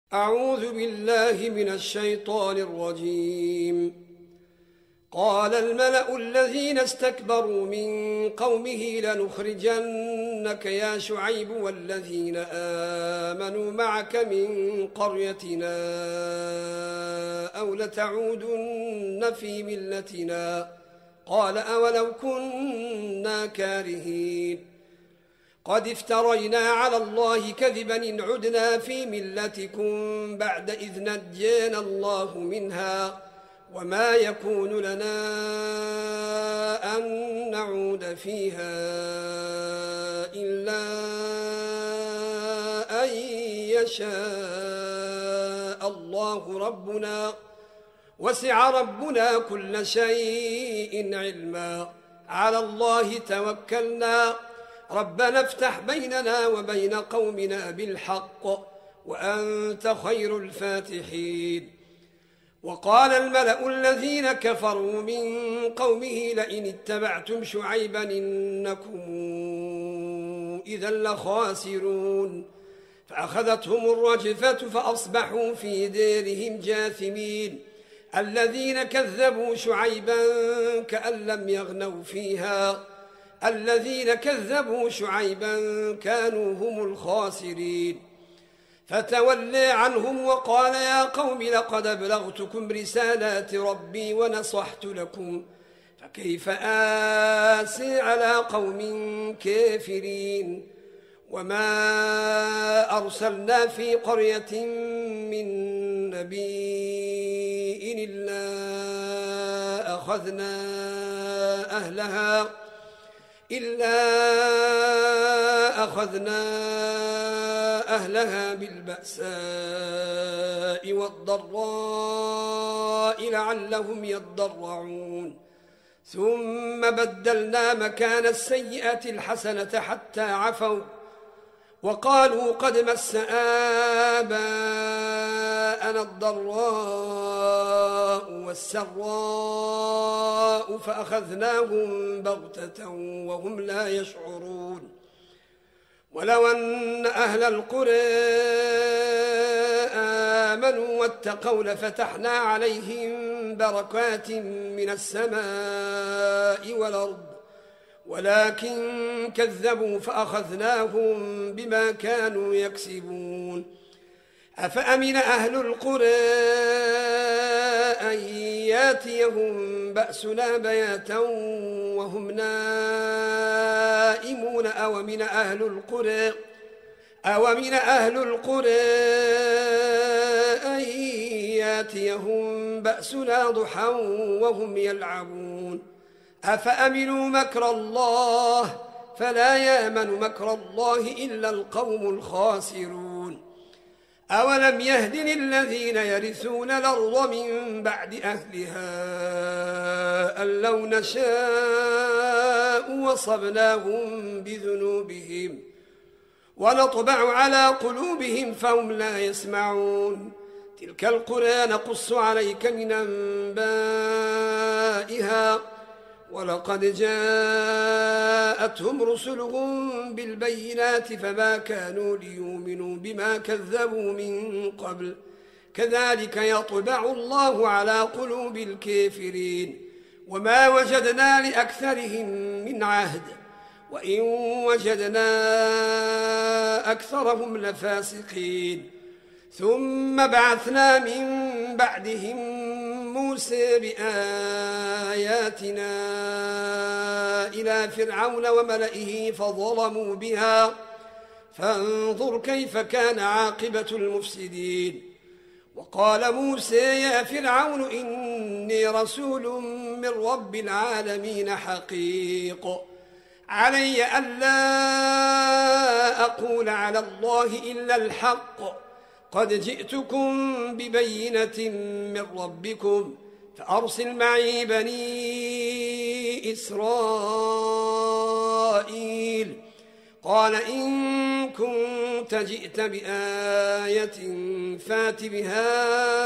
أعوذ بالله من الشيطان الرجيم. قال الملأ الذين استكبروا من قومه لنخرجنك يا شعيب والذين آمنوا معك من قريتنا أو لتعودن في ملتنا. قال أولو كنا كارهين قد افترينا على الله كذبا إن عدنا في ملتكم بعد إذ نجينا الله منها وما يكون لنا أن نعود فيها إلا أن يشاء الله ربنا وسع ربنا كل شيء علما على الله توكلنا ربنا افتح بيننا وبين قومنا بالحق وأنت خير الفاتحين. وقال الملأ الذين كفروا من قومه لئن اتبعتم شعيبا إنكم إذا لخاسرون فأخذتهم الرجفة فأصبحوا في ديرهم جاثمين. الذين كذبوا شعيبا كأن لم يغنوا فيها الذين كذبوا شعيبا كانوا هم الخاسرين. فتولى عنهم وقال يا قوم لقد أبلغتكم رسالات ربي ونصحت لكم فكيف آسي على قوم كافرين. وما أرسلنا في قرية من نبي إلا أخذنا أهلها بالبأساء والضراء لعلهم يضرعون ثم بدلنا مكان السيئة الحسنة حتى عفوا وقالوا قد مس آباءنا الضراء والسراء فأخذناهم بغتة وهم لا يشعرون. ولو أن أهل القرى آمنوا واتقوا لفتحنا عليهم بركات من السماء والأرض ولكن كذبوا فأخذناهم بما كانوا يكسبون. أفأمن أهل القرى أن ياتيهم بأسنا بياتا وهم نائمون أومن أهل القرى أن ياتيهم بأسنا ضحى وهم يلعبون. أفأمنوا مكر الله فلا يأمن مكر الله إلا القوم الخاسرون. أولم يهد للذين يرثون الأرض من بعد أهلها أن لو نشاء وصبناهم بذنوبهم ونطبع على قلوبهم فهم لا يسمعون. تلك القرى نقص عليك من أنبائها ولقد جاءتهم رسلهم بالبينات فما كانوا ليؤمنوا بما كذبوا من قبل كذلك يطبع الله على قلوب الكافرين. وما وجدنا لأكثرهم من عهد وإن وجدنا أكثرهم لفاسقين. ثم بعثنا من بعدهم موسى بآياتنا إلى فرعون وملئه فظلموا بها فانظر كيف كان عاقبة المفسدين. وقال موسى يا فرعون إني رسول من رب العالمين حقيق علي ألا أقول على الله إلا الحق قد جئتكم ببينة من ربكم فأرسل معي بني إسرائيل. قال إن كنت جئت بآية فات بها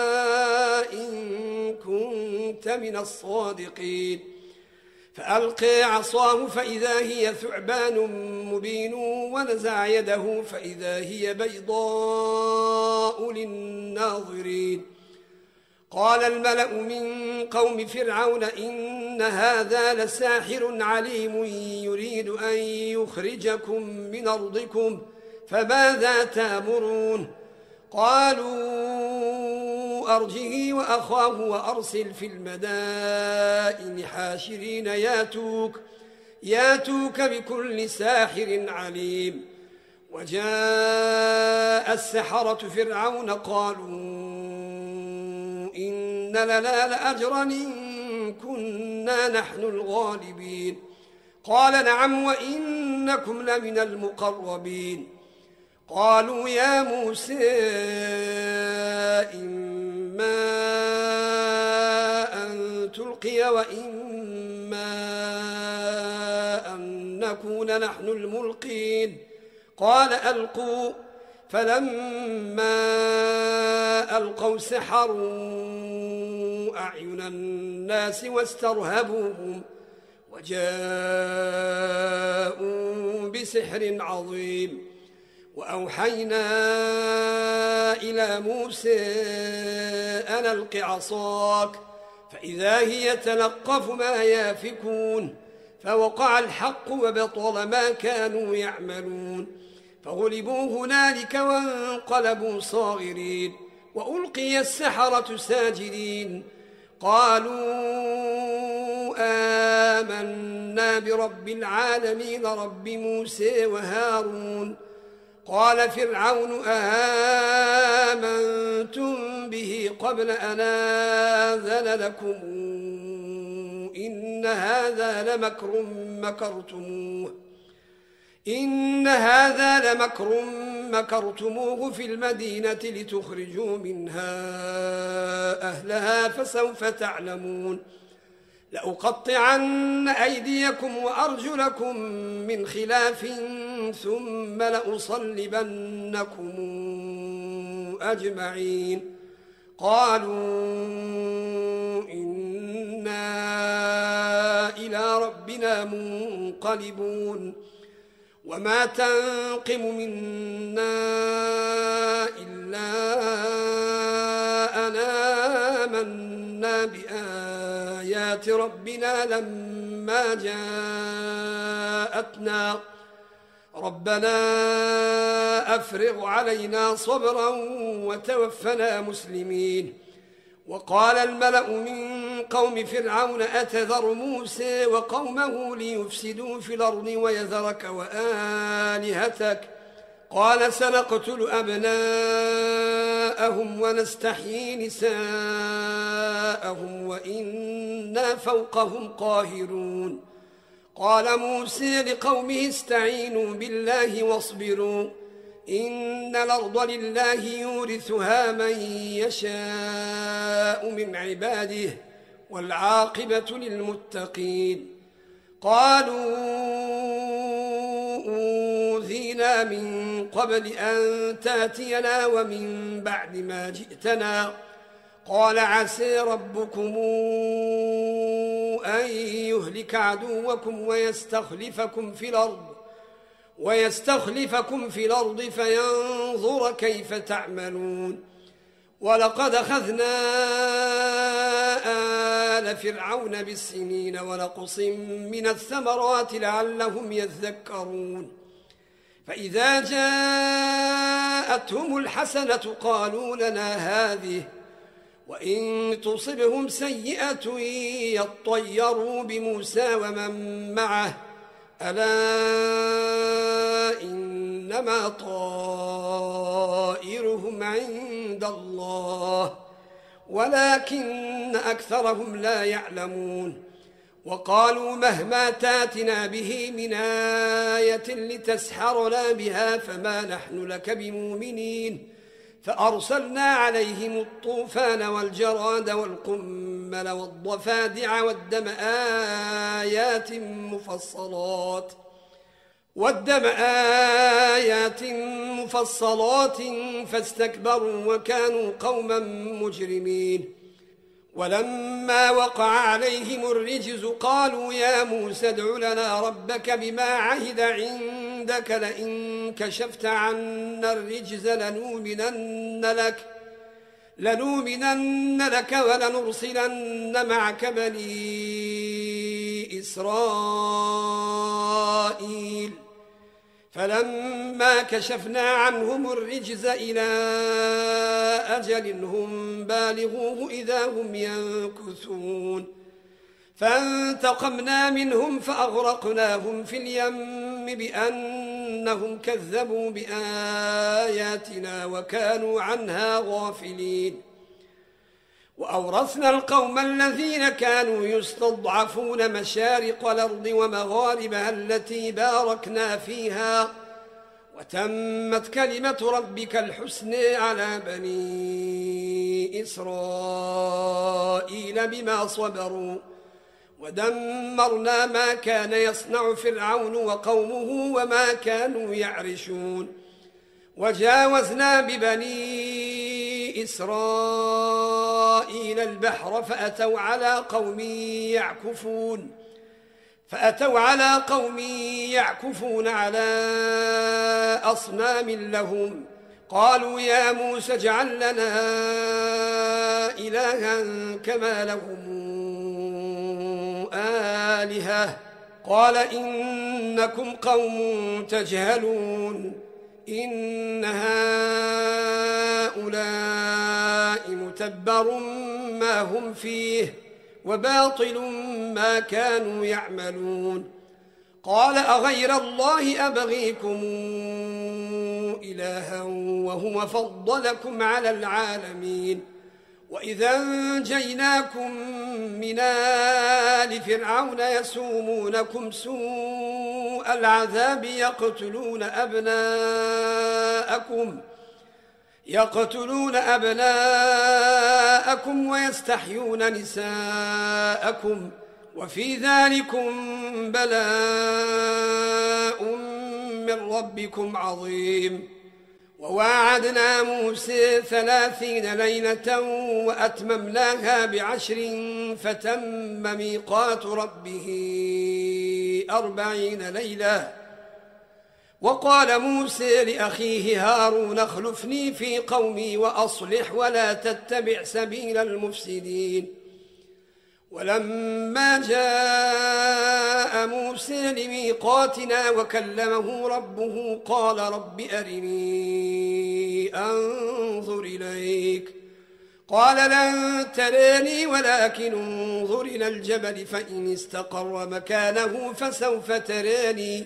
إن كنت من الصادقين. فألقى عصاه فإذا هي ثعبان مبين ونزع يده فإذا هي بيضاء للناظرين ناظرين. قال الملأ من قوم فرعون إن هذا لساحر عليم يريد أن يخرجكم من أرضكم فماذا تأمرون؟ قالوا أرجه وأخاه وأرسل في المدائن حاشرين ياتوك بكل ساحر عليم. وجاء السحرة فرعون قالوا إن لنا لأجرا إن كنا نحن الغالبين. قال نعم وإنكم لمن المقربين. قالوا يا موسى إما أن تلقي وإما أن نكون نحن الملقين. قال ألقوا. فلما ألقوا سحروا أعين الناس واسترهبوهم وجاءوا بسحر عظيم. وأوحينا إلى موسى أن ألق عصاك فإذا هي تلقف ما يافكون. فوقع الحق وبطل ما كانوا يعملون. فغلبوا هنالك وانقلبوا صاغرين. وألقي السحرة ساجدين قالوا آمنا برب العالمين رب موسى وهارون. قال فرعون آمنتم به قبل أن آذن لكم إن هذا لمكر مكرتموه في المدينة لتخرجوا منها أهلها فسوف تعلمون. لأقطعن أيديكم وأرجلكم من خلاف ثم لأصلبنكم أجمعين. قالوا إنا إلى ربنا منقلبون. وما تنقم منا إلا أن آمنا بآيات ربنا لما جاءتنا ربنا أفرغ علينا صبرا وتوفنا مسلمين. وقال الملأ من قوم فرعون أتذر موسى وقومه ليفسدوا في الأرض ويذرك وآلهتك قال سنقتل أبناءهم ونستحيي نساءهم وإنا فوقهم قاهرون. قال موسى لقومه استعينوا بالله واصبروا إن الأرض لله يورثها من يشاء من عباده والعاقبة للمتقين. قالوا أوذينا من قبل أن تأتينا ومن بعد ما جئتنا. قال عسى ربكم أن يهلك عدوكم ويستخلفكم في الأرض فينظر كيف تعملون. ولقد أخذنا آل فرعون بالسنين ونقص من الثمرات لعلهم يذكرون. فإذا جاءتهم الحسنة قالوا لنا هذه وإن تصبهم سيئة يطيروا بموسى ومن معه ألا إنما طائرهم عند الله ولكن أكثرهم لا يعلمون. وقالوا مهما تاتنا به من آية لتسحرنا بها فما نحن لك بمؤمنين. فأرسلنا عليهم الطوفان والجراد والقمل والضفادع والدم آيات مفصلات فاستكبروا وكانوا قوما مجرمين. ولما وقع عليهم الرجز قالوا يا موسى ادع لنا ربك بما عهد عندك لئن كشفت عنا الرجز لنؤمنن لك ولنرسلن معك بني إسرائيل فلما كشفنا عنهم الرجز إلى أجل هم بالغوه إذا هم ينكثون فانتقمنا منهم فأغرقناهم في اليم بأنهم كذبوا بآياتنا وكانوا عنها غافلين وأورثنا القوم الذين كانوا يستضعفون مشارق الأرض ومغاربها التي باركنا فيها وتمت كلمة ربك الحسنى على بني إسرائيل بما صبروا ودمرنا ما كان يصنع فرعون وقومه وما كانوا يعرشون وجاوزنا ببني إسرائيل البحر فأتوا على قوم يعكفون على أصنام لهم قالوا يا موسى اجعل لنا إلها كما لهم آلهة قال إنكم قوم تجهلون إن هؤلاء متبر ما هم فيه وباطل ما كانوا يعملون قال أغير الله أبغيكم إلها وهو فضلكم على العالمين وإذا أنجيناكم من آل فرعون يسومونكم سوء العذاب يقتلون أبناءكم ويستحيون نساءكم وفي ذلكم بلاء من ربكم عظيم وواعدنا موسى 30 ليلة وأتممناها ب10 فتم ميقات ربه 40 ليلة وقال موسى لأخيه هارون اخلفني في قومي وأصلح ولا تتبع سبيل المفسدين ولما جاء موسى لميقاتنا وكلمه ربه قال رب أرني أنظر إليك قال لن تراني ولكن انظر إلى الجبل فإن استقر مكانه فسوف تراني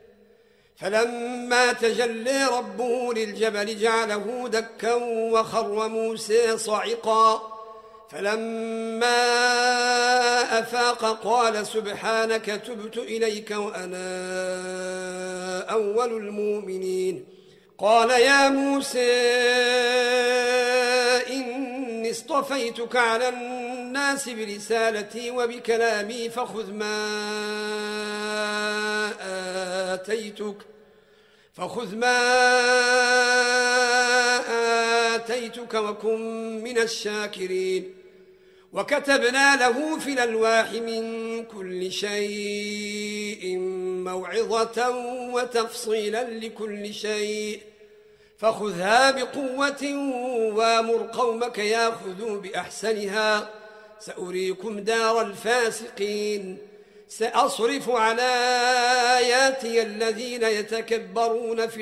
فلما تجلى ربه للجبل جعله دكا وخر موسى صعقا فلما أفاق قال سبحانك تبت إليك وأنا أول المؤمنين قال يا موسى إني اصطفيتك على الناس برسالتي وبكلامي فخذ ما آتيتك وكن من الشاكرين وكتبنا له في الألواح من كل شيء موعظة وتفصيلا لكل شيء فخذها بقوة وامر قومك ياخذوا بأحسنها سأريكم دار الفاسقين سأصرف عن آياتي الذين يتكبرون في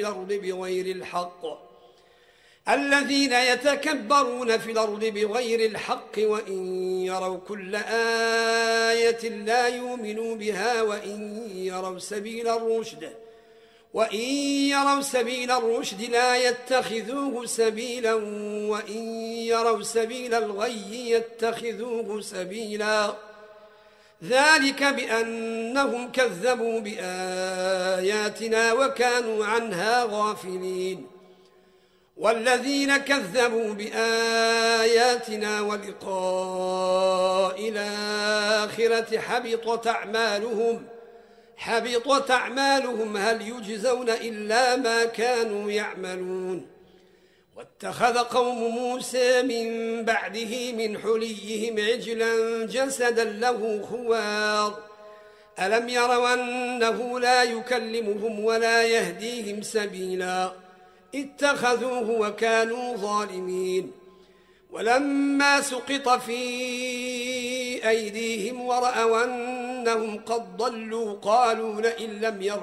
الأرض بغير الحق وإن يروا كل آية لا يؤمنوا بها وإن يروا سبيل الرشد لا يتخذوه سبيلا وإن يروا سبيل الغي يتخذوه سبيلا ذلك بأنهم كذبوا بآياتنا وكانوا عنها غافلين والذين كذبوا بآياتنا ولقاء الآخرة حبطت أعمالهم هل يجزون إلا ما كانوا يعملون واتخذ قوم موسى من بعده من حليهم عجلا جسدا له خوار ألم يروا أنه لا يكلمهم ولا يهديهم سبيلا اتخذوه وكانوا ظالمين ولما سقط في أيديهم ورأوا أنهم قد ضلوا قالوا لئن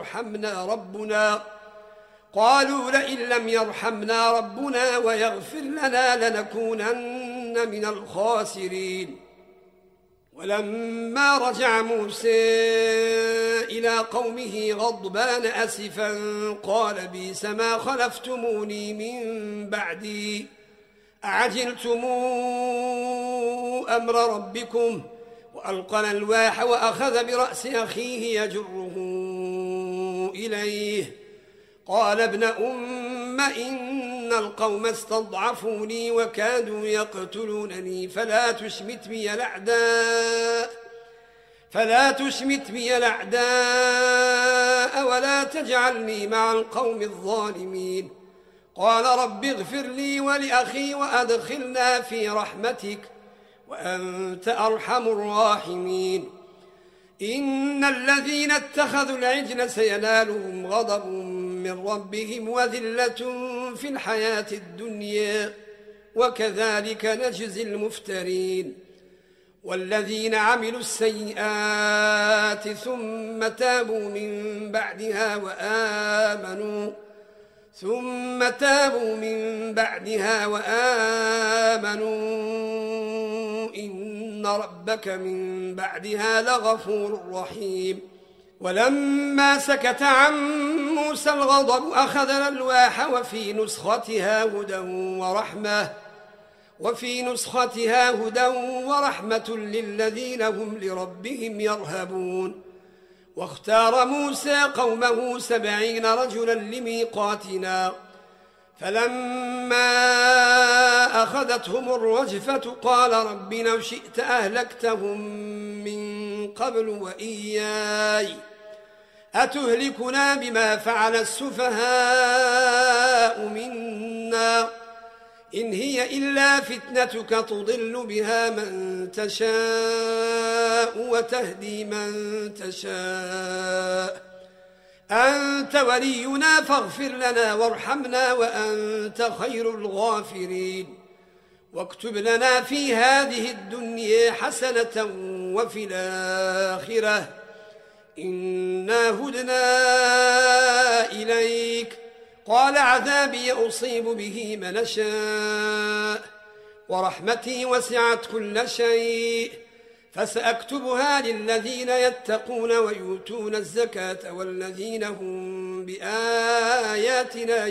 لم يرحمنا ربنا ويغفر لنا لنكونن من الخاسرين. ولما رجع موسى إلى قومه غضبان أسفا قال بئس ما خلفتموني من بعدي أعجلتم أمر ربكم. وألقى الألواح وأخذ برأس أخيه يجره إليه قال ابن أم إن القوم استضعفوني وكادوا يقتلونني فلا تشمت بي الأعداء ولا تجعلني مع القوم الظالمين. قال رب اغفر لي ولأخي وأدخلنا في رحمتك وأنت أرحم الراحمين. إن الذين اتخذوا العجل سينالهم غضب من ربهم وذلة في الحياة الدنيا وكذلك نجزي المفترين. والذين عملوا السيئات ثم تابوا من بعدها وآمنوا إن ربك من بعدها لغفور رحيم. ولما سكت عن موسى الغضب أخذ الألواح وفي نسختها هدى ورحمة للذين هم لربهم يرهبون. واختار موسى قومه 70 رجلا لميقاتنا فلما أخذتهم الرجفة قال رب لو شئت أهلكتهم من قبل وإياي أتهلكنا بما فعل السفهاء منا إن هي إلا فتنتك تضل بها من تشاء وتهدي من تشاء أنت ولينا فاغفر لنا وارحمنا وأنت خير الغافرين. واكتب لنا في هذه الدنيا حسنة وفي الآخرة إنا هدنا إليك. قال عذابي أصيب به من أشاء ورحمتي وسعت كل شيء فسأكتبها للذين يتقون ويؤتون الزكاة والذين هم بآياتنا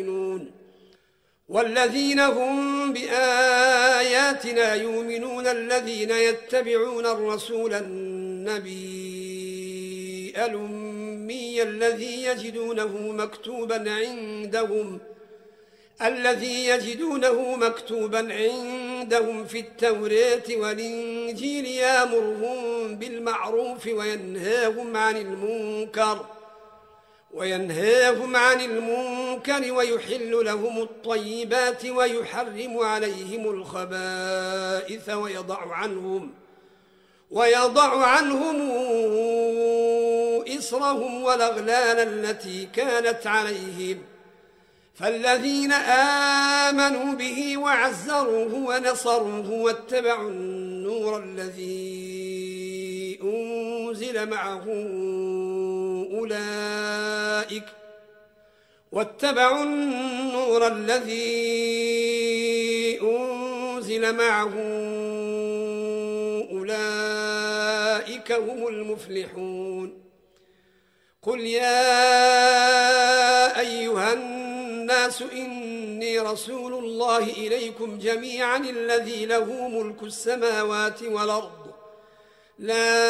يؤمنون الذين يتبعون الرسول النبي الأمي الذي يجدونه مكتوبا عندهم في التوراة والإنجيل يأمرهم بالمعروف وينهاهم عن المنكر ويحل لهم الطيبات ويحرم عليهم الخبائث ويضع عنهم إصرهم والأغلال التي كانت عليهم. فالذين آمنوا به وعزروه ونصروه واتبعوا النور الذي أنزل معه أولئك هم المفلحون. قل يا أيها الناس إني رسول الله إليكم جميعا الذي له ملك السماوات والأرض لا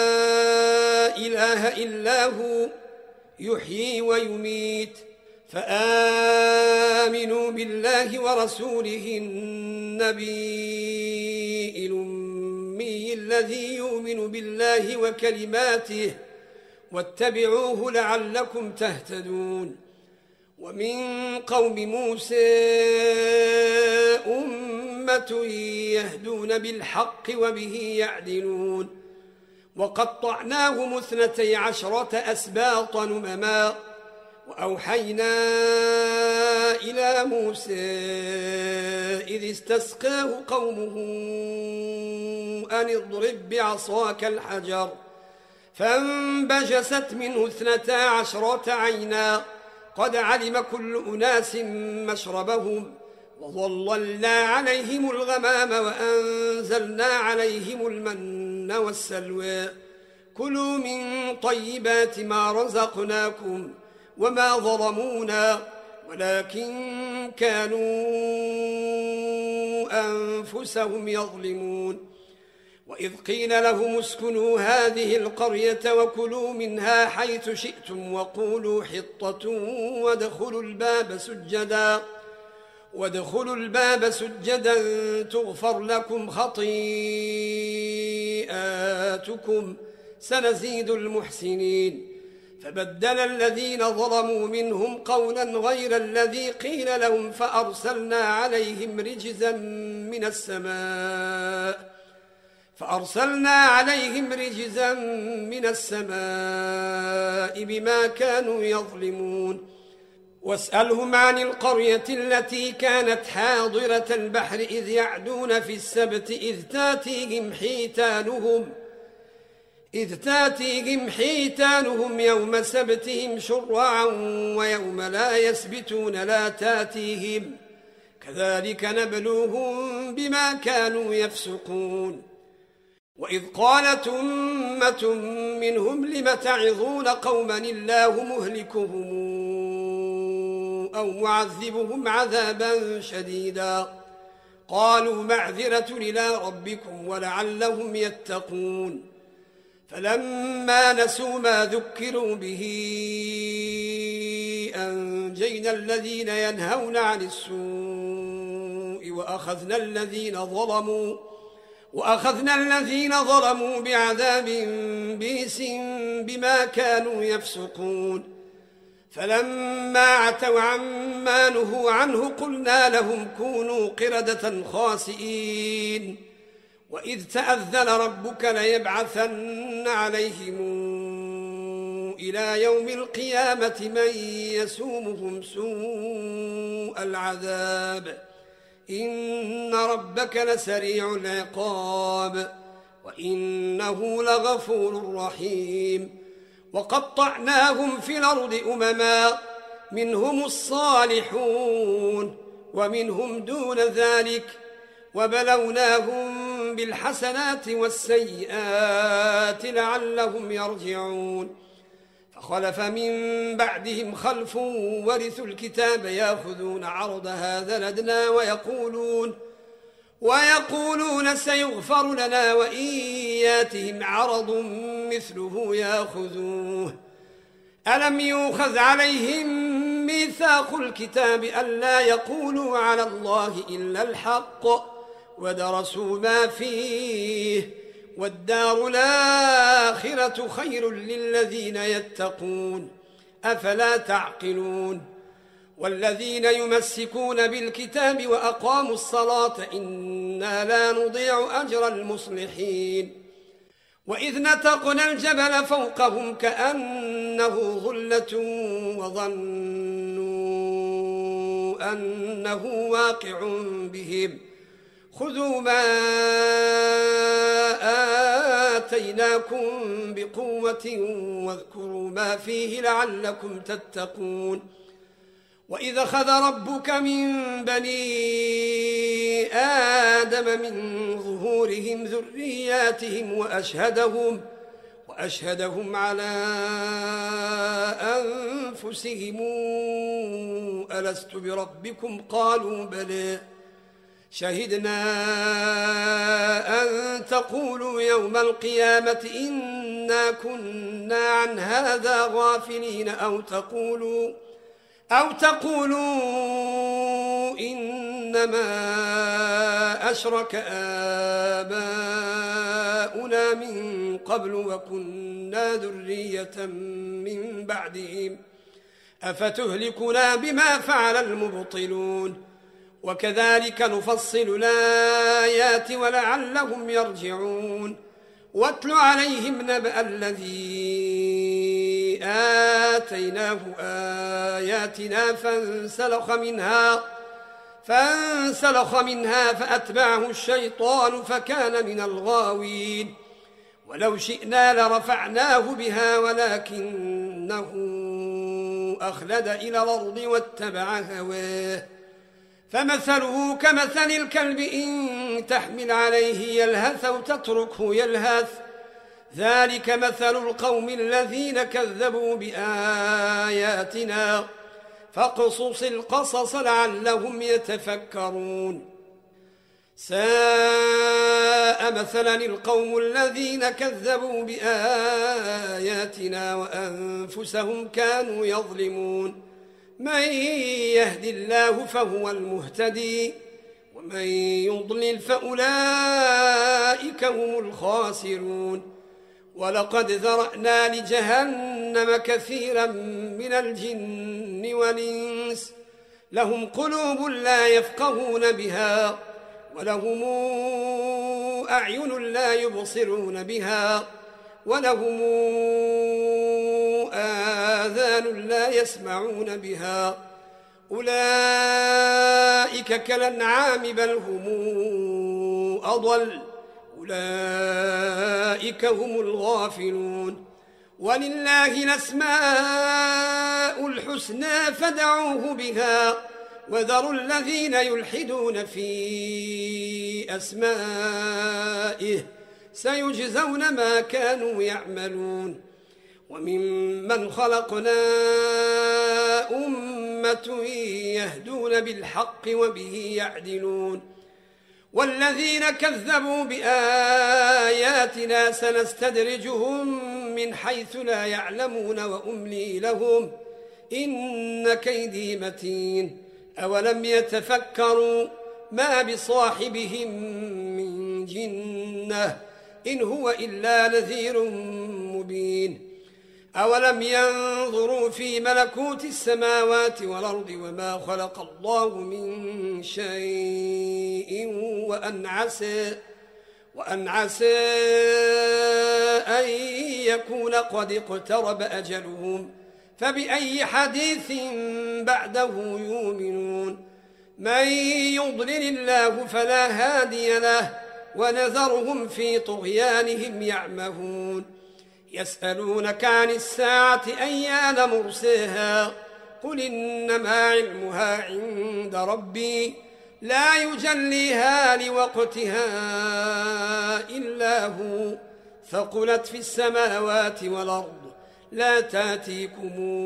إله إلا هو يحيي ويميت فآمنوا بالله ورسوله النبي الأمي الذي يؤمن بالله وكلماته واتبعوه لعلكم تهتدون. ومن قوم موسى أمة يهدون بالحق وبه يعدلون. وقطعناهم 12 أسباطا أمما وأوحينا إلى موسى إذ استسقاه قومه أن اضرب بعصاك الحجر فانبجست منه 12 عينا قد علم كل أناس مشربهم وظللنا عليهم الغمام وأنزلنا عليهم المن والسلوى كلوا من طيبات ما رزقناكم وما ظلمونا ولكن كانوا أنفسهم يظلمون وإذ قيل لهم اسكنوا هذه القرية وكلوا منها حيث شئتم وقولوا حطة وادخلوا الباب سجدا تغفر لكم خطيئاتكم سنزيد المحسنين فبدل الذين ظلموا منهم قولا غير الذي قيل لهم فأرسلنا عليهم رجزا من السماء بما كانوا يظلمون واسألهم عن القرية التي كانت حاضرة البحر إذ يعدون في السبت إذ تاتيهم حيتانهم يوم سبتهم شرعا ويوم لا يسبتون لا تاتيهم كذلك نبلوهم بما كانوا يفسقون وإذ قالت أمة منهم لم تعظون قوما الله مهلكهم أو معذبهم عذابا شديدا قالوا معذرة إلى ربكم ولعلهم يتقون فلما نسوا ما ذكروا به أنجينا الذين ينهون عن السوء وأخذنا الذين ظلموا بعذاب بئس بما كانوا يفسقون فلما عتوا عما نهوا عنه قلنا لهم كونوا قردة خاسئين وإذ تأذن ربك ليبعثن عليهم إلى يوم القيامة من يسومهم سوء العذاب إن ربك لسريع العقاب وإنه لغفور رحيم وقطعناهم في الأرض أمما منهم الصالحون ومنهم دون ذلك وبلوناهم بالحسنات والسيئات لعلهم يرجعون فخلف من بعدهم خلف ورثوا الكتاب يأخذون عرض هذا الأدنى ويقولون سيغفر لنا وإن ياتهم عرض مثله يأخذوه ألم يؤخذ عليهم ميثاق الكتاب ألا يقولوا على الله إلا الحق ودرسوا ما فيه والدار الآخرة خير للذين يتقون أفلا تعقلون والذين يمسكون بالكتاب وأقاموا الصلاة إنا لا نضيع أجر المصلحين وإذ نتقنا الجبل فوقهم كأنه ظلة وظنوا أنه واقع بهم خذوا ما آتيناكم بقوة واذكروا ما فيه لعلكم تتقون وإذ أخذ ربك من بني آدم من ظهورهم ذرياتهم وأشهدهم على أنفسهم ألست بربكم قالوا بلى شهدنا أن تقولوا يوم القيامة إنا كنا عن هذا غافلين أو تقولوا إنما أشرك آباؤنا من قبل وكنا ذرية من بعدهم أفتهلكنا بما فعل المبطلون وكذلك نفصل الآيات ولعلهم يرجعون واتل عليهم نبأ الذي آتيناه آياتنا فانسلخ منها فأتبعه الشيطان فكان من الغاوين ولو شئنا لرفعناه بها ولكنه أخلد إلى الأرض واتبع هواه فمثله كمثل الكلب إن تحمل عليه يلهث أو تتركه يلهث ذلك مثل القوم الذين كذبوا بآياتنا فاقصص القصص لعلهم يتفكرون ساء مثلا القوم الذين كذبوا بآياتنا وأنفسهم كانوا يظلمون من يهد الله فهو المهتدي ومن يضلل فأولئك هم الخاسرون ولقد ذرأنا لجهنم كثيرا من الجن والإنس لهم قلوب لا يفقهون بها ولهم أعين لا يبصرون بها ولهم آذان لا يسمعون بها أولئك كالأنعام بل هم أضل أولئك هم الغافلون ولله الأسماء الحسنى فادعوه بها وذروا الذين يلحدون في أسمائه سيجزون ما كانوا يعملون وممن خلقنا أمة يهدون بالحق وبه يعدلون والذين كذبوا بآياتنا سنستدرجهم من حيث لا يعلمون وأملي لهم إن كيدي متين أولم يتفكروا ما بصاحبهم من جنة إن هو إلا نذير مبين أولم ينظروا في ملكوت السماوات والأرض وما خلق الله من شيء وأن عسى أن يكون قد اقترب أجلهم فبأي حديث بعده يؤمنون من يضلل الله فلا هادي له ونذرهم في طغيانهم يعمهون يسألونك عن الساعة أيان مرساها قل إنما علمها عند ربي لا يجليها لوقتها إلا هو ثقلت في السماوات والأرض لا تأتيكم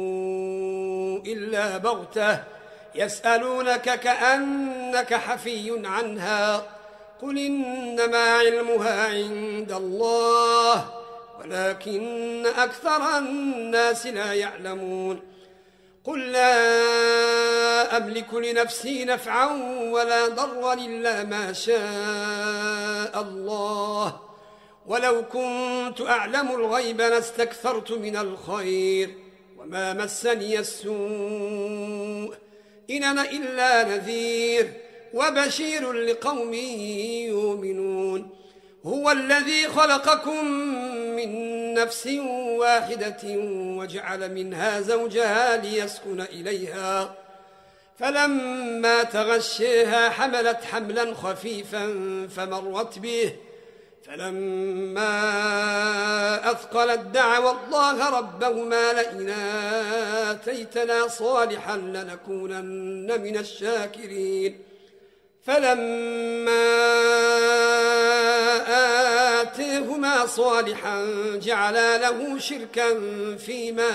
إلا بغتة يسألونك كأنك حفي عنها قل إنما علمها عند الله ولكن أكثر الناس لا يعلمون قل لا أملك لنفسي نفعا ولا ضرا إلا ما شاء الله ولو كنت أعلم الغيب لاستكثرت من الخير وما مسني السوء إن أنا إلا نذير وبشير لقوم يؤمنون هو الذي خلقكم من نفس واحدة وجعل منها زوجها ليسكن إليها فلما تغشيها حملت حملا خفيفا فمرت به فلما أثقلت دعوا الله ربهما لئن آتيتنا صالحا لنكونن من الشاكرين فلما آتيهما صالحا جعلا له شركا فيما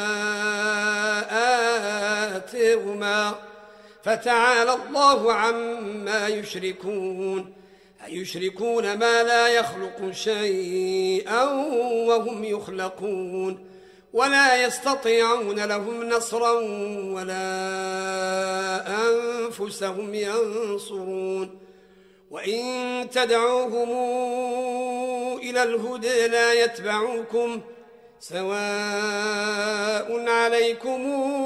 آتيهما فتعالى الله عما يشركون أيشركون ما لا يخلق شيئا وهم يخلقون ولا يستطيعون لهم نصرا ولا أنفسهم ينصرون وإن تدعوهم إلى الهدى لا يتبعوكم سواء عليكم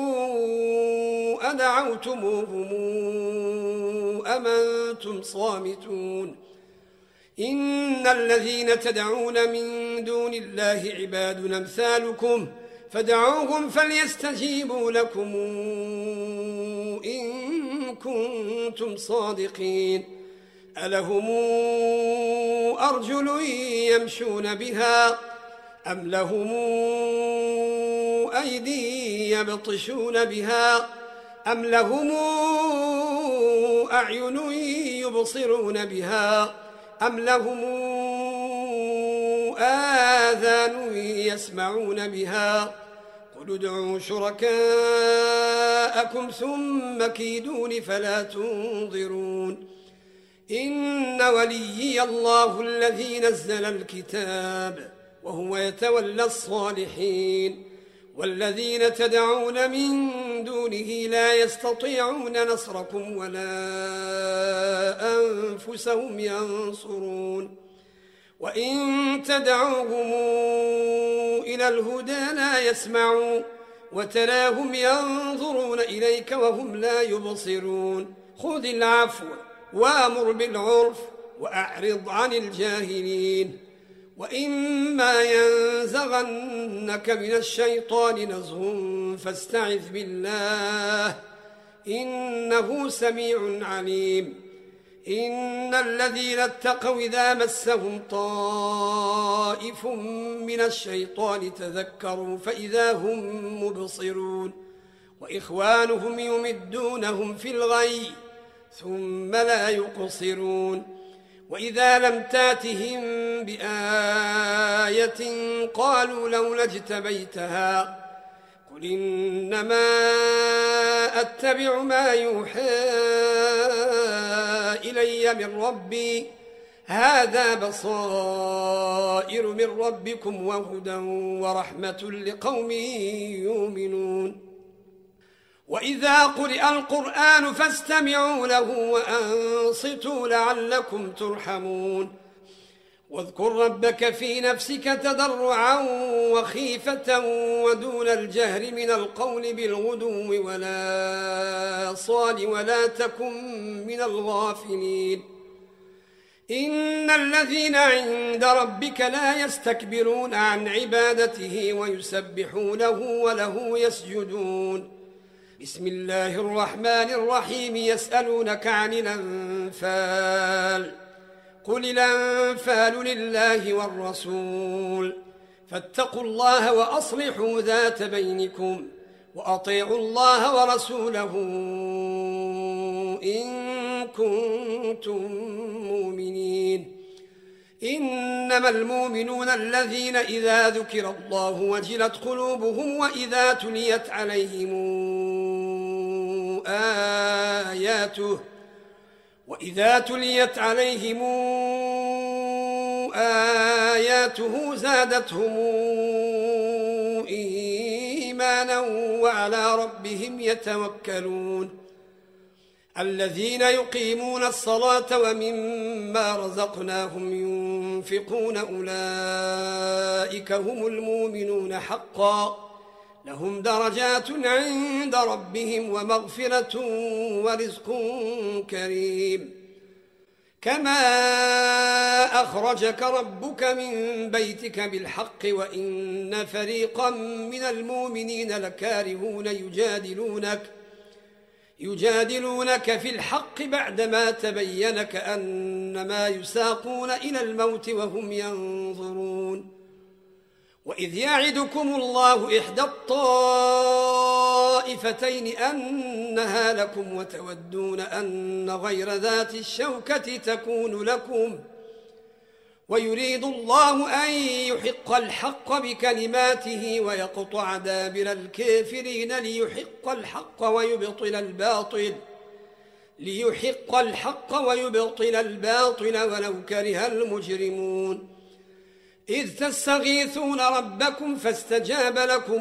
أدعوتموهم أم أنتم صامتون إن الذين تدعون من دون الله عباد أمثالكم فدعوهم فليستجيبوا لكم إن كنتم صادقين. ألهم أرجل يمشون بها أم لهم أيدي يبطشون بها أم لهم أعين يبصرون بها أم لهم آذان يسمعون بها قل ادعوا شركاءكم ثم كيدون فلا تنظرون. إن وليي الله الذي نزل الكتاب وهو يتولى الصالحين والذين تدعون من دونه لا يستطيعون نصركم ولا أنفسهم ينصرون. وإن تدعوهم إلى الهدى لا يسمعوا وتراهم ينظرون إليك وهم لا يبصرون. خذ العفو وامر بالعرف وأعرض عن الجاهلين. وإما ينزغنك من الشيطان نزغ فاستعذ بالله إنه سميع عليم. إن الذين اتقوا إذا مسهم طائف من الشيطان تذكروا فإذا هم مبصرون. وإخوانهم يمدونهم في الغي ثم لا يقصرون. وإذا لم تاتهم بآية قالوا لولا اجتبيتها قل إنما أتبع ما يوحى إلي من ربي هذا بصائر من ربكم وهدى ورحمة لقوم يؤمنون. وإذا قرئ القرآن فاستمعوا له وأنصتوا لعلكم ترحمون. واذكر ربك في نفسك تضرعا وخيفة ودون الجهر من القول بالغدو ولا صال ولا تكن من الغافلين. إن الذين عند ربك لا يستكبرون عن عبادته ويسبحونه وله يسجدون. بسم الله الرحمن الرحيم. يسألونك عن الأنفال قل الأنفال لله والرسول فاتقوا الله وأصلحوا ذات بينكم وأطيعوا الله ورسوله إن كنتم مؤمنين. إنما المؤمنون الذين إذا ذكر الله وجلت قلوبهم وإذا تليت عليهم آياته زادتهم إيمانا وعلى ربهم يتوكلون. الذين يقيمون الصلاة ومما رزقناهم ينفقون أولئك هم المؤمنون حقا لهم درجات عند ربهم ومغفرة ورزق كريم. كما أخرجك ربك من بيتك بالحق وإن فريقا من المؤمنين لكارهون يجادلونك في الحق بعدما تبين كأنما يساقون إلى الموت وهم ينظرون. وإذ يعدكم الله إحدى الطائفتين أنها لكم وتودون أن غير ذات الشوكة تكون لكم ويريد الله أن يحق الحق بكلماته ويقطع دابر الكافرين ليحق الحق ويبطل الباطل ولو كره المجرمون. إذ تستغيثون ربكم فاستجاب لكم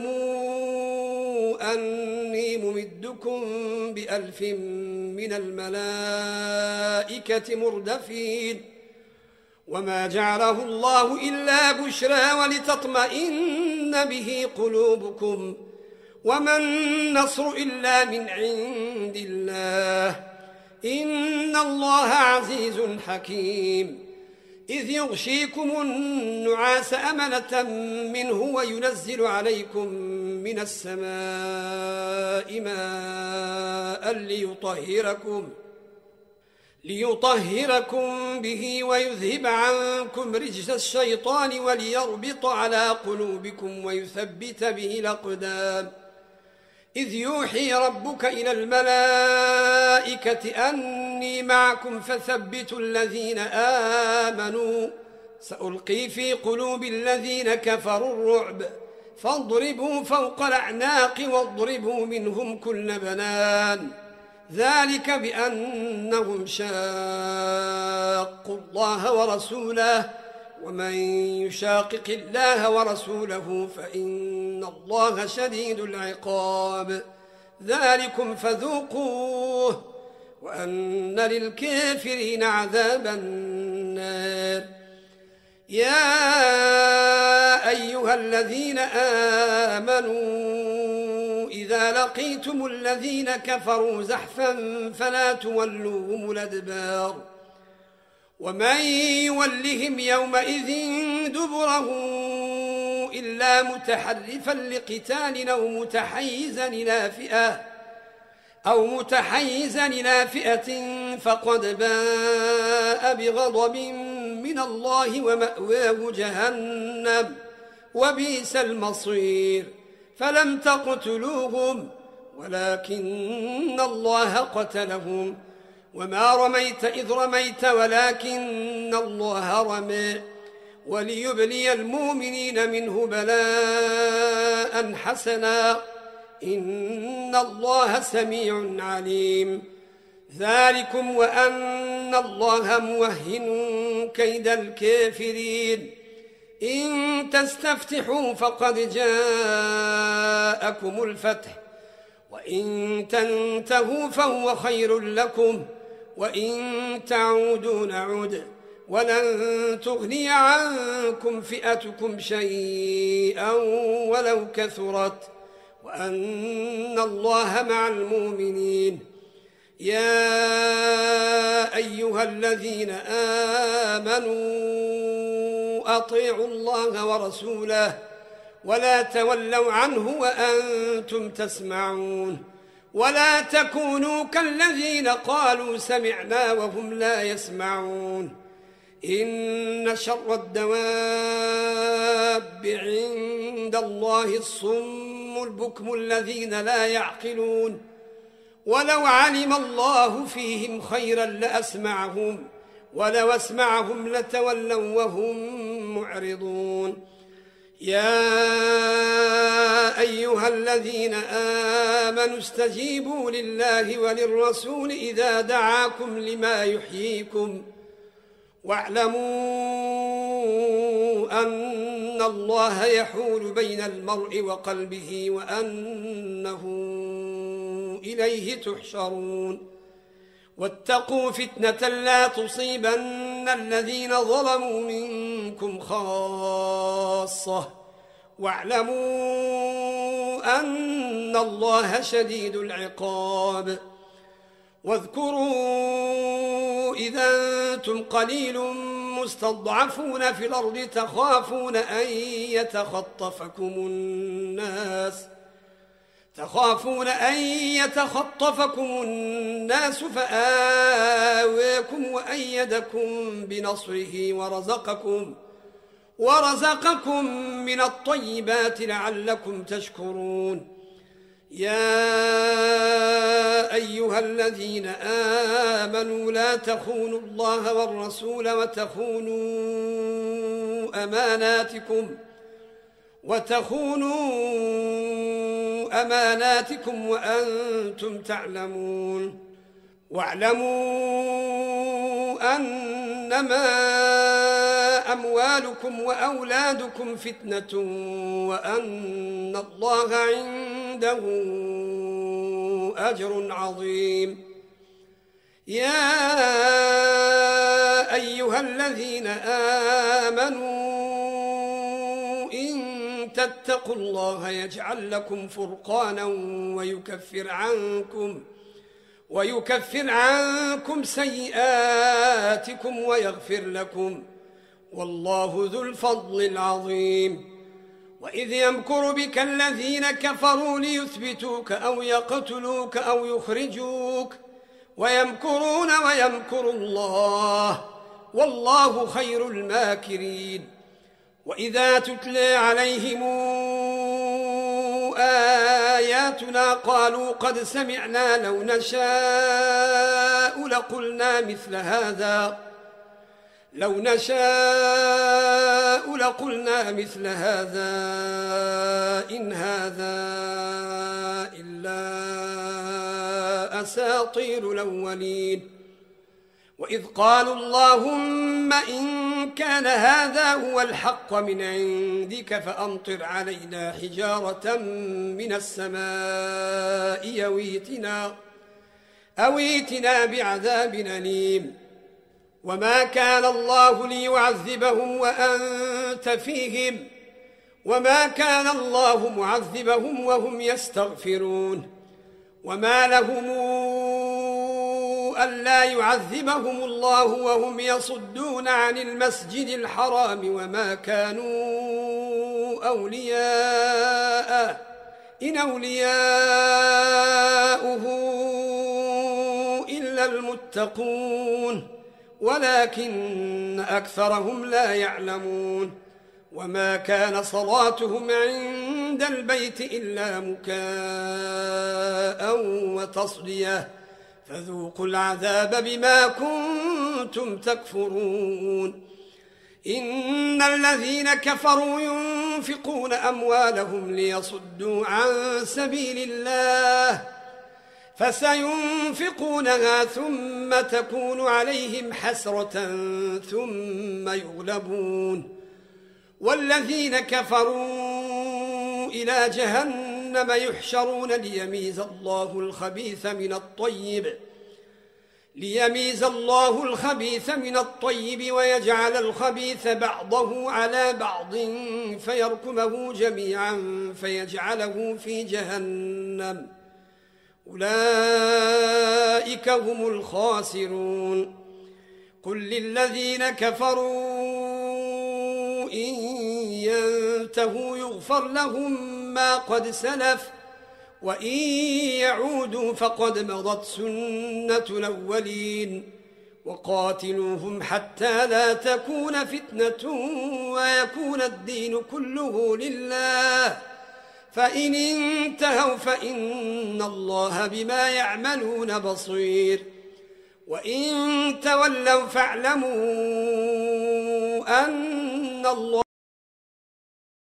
أني ممدكم ب1000 من الملائكة مردفين. وما جعله الله إلا بشرى ولتطمئن به قلوبكم وما النصر إلا من عند الله إن الله عزيز حكيم. إذ يغشيكم النعاس أمنة منه وينزل عليكم من السماء ماء ليطهركم به ويذهب عنكم رجز الشيطان وليربط على قلوبكم ويثبت به الأقدام إذ يوحي ربك إلى الملائكة أني معكم فثبتوا الذين آمنوا سألقي في قلوب الذين كفروا الرعب فاضربوا فوق الأعناق واضربوا منهم كل بنان ذلك بأنهم شاقوا الله ورسوله ومن يشاقق الله ورسوله فإن الله شديد العقاب ذلكم فذوقوه وأن للكافرين عذاب النار يا أيها الذين آمنوا إذا لقيتم الذين كفروا زحفا فلا تولوهم الأدبار ومن يولهم يومئذ دبره إلا متحرفا لقتال أو متحيزا إلى فئة فقد باء بغضب من الله ومأواه جهنم وبئس المصير فلم تقتلوهم ولكن الله قتلهم وما رميت إذ رميت ولكن الله رمى وليبلي المؤمنين منه بلاء حسنا إن الله سميع عليم ذلكم وأن الله موهن كيد الكافرين إن تستفتحوا فقد جاءكم الفتح وإن تنتهوا فهو خير لكم وإن تعودوا نعود ولن تغني عنكم فئتكم شيئا ولو كثرت وأن الله مع المؤمنين يا أيها الذين آمنوا أطيعوا الله ورسوله ولا تولوا عنه وأنتم تسمعون ولا تكونوا كالذين قالوا سمعنا وهم لا يسمعون إن شر الدواب عند الله الصم البكم الذين لا يعقلون ولو علم الله فيهم خيرا لأسمعهم ولو أسمعهم لتولوا وهم معرضون يا أيها الذين آمنوا استجيبوا لله وللرسول إذا دعاكم لما يحييكم واعلموا أن الله يحول بين المرء وقلبه وأنه إليه تحشرون واتقوا فتنة لا تصيبن الذين ظلموا منكم خاصة واعلموا أن الله شديد العقاب واذكروا إذا أنتم قليل مستضعفون في الأرض تخافون أن يتخطفكم الناس فآواكم وأيدكم بنصره ورزقكم من الطيبات لعلكم تشكرون يا أيها الذين آمنوا لا تخونوا الله والرسول وتخونوا أماناتكم وأنتم تعلمون واعلموا أنما أموالكم وأولادكم فتنة وأن الله عنده أجر عظيم يا أيها الذين آمنوا إن تتقوا الله يجعل لكم فرقانا ويكفر عنكم سيئاتكم ويغفر لكم والله ذو الفضل العظيم. وإذ يمكر بك الذين كفروا ليثبتوك أو يقتلوك أو يخرجوك ويمكرون ويمكر الله والله خير الماكرين. وإذا تتلى عليهم آياتنا قالوا قد سمعنا لو نشاء لقلنا مثل هذا إن هذا إلا أساطير الأولين. وإذ قالوا اللهم إن كان هذا هو الحق من عندك فأمطر علينا حجارة من السماء أو ائتنا بعذاب أليم. وما كان الله ليعذبهم وأنت فيهم وما كان الله معذبهم وهم يستغفرون. وما لهم ألا يعذبهم الله وهم يصدون عن المسجد الحرام وما كانوا أولياءه إن أولياؤه إلا المتقون ولكن أكثرهم لا يعلمون. وما كان صلاتهم عند البيت إلا مكاء وتصدية فذوقوا العذاب بما كنتم تكفرون. إن الذين كفروا ينفقون أموالهم ليصدوا عن سبيل الله فسينفقونها ثم تكون عليهم حسرة ثم يغلبون والذين كفروا إلى جهنم يحشرون ليميز الله الخبيث من الطيب ويجعل الخبيث بعضه على بعض فيركمه جميعا فيجعله في جهنم أولئك هم الخاسرون. قل للذين كفروا إن ينتهوا يغفر لهم ما قد سلف وإن يعودوا فقد مضت سنة الأولين. وقاتلوهم حتى لا تكون فتنة ويكون الدين كله لله فإن انتهوا فإن الله بما يعملون بصير. وإن تولوا فاعلموا أن الله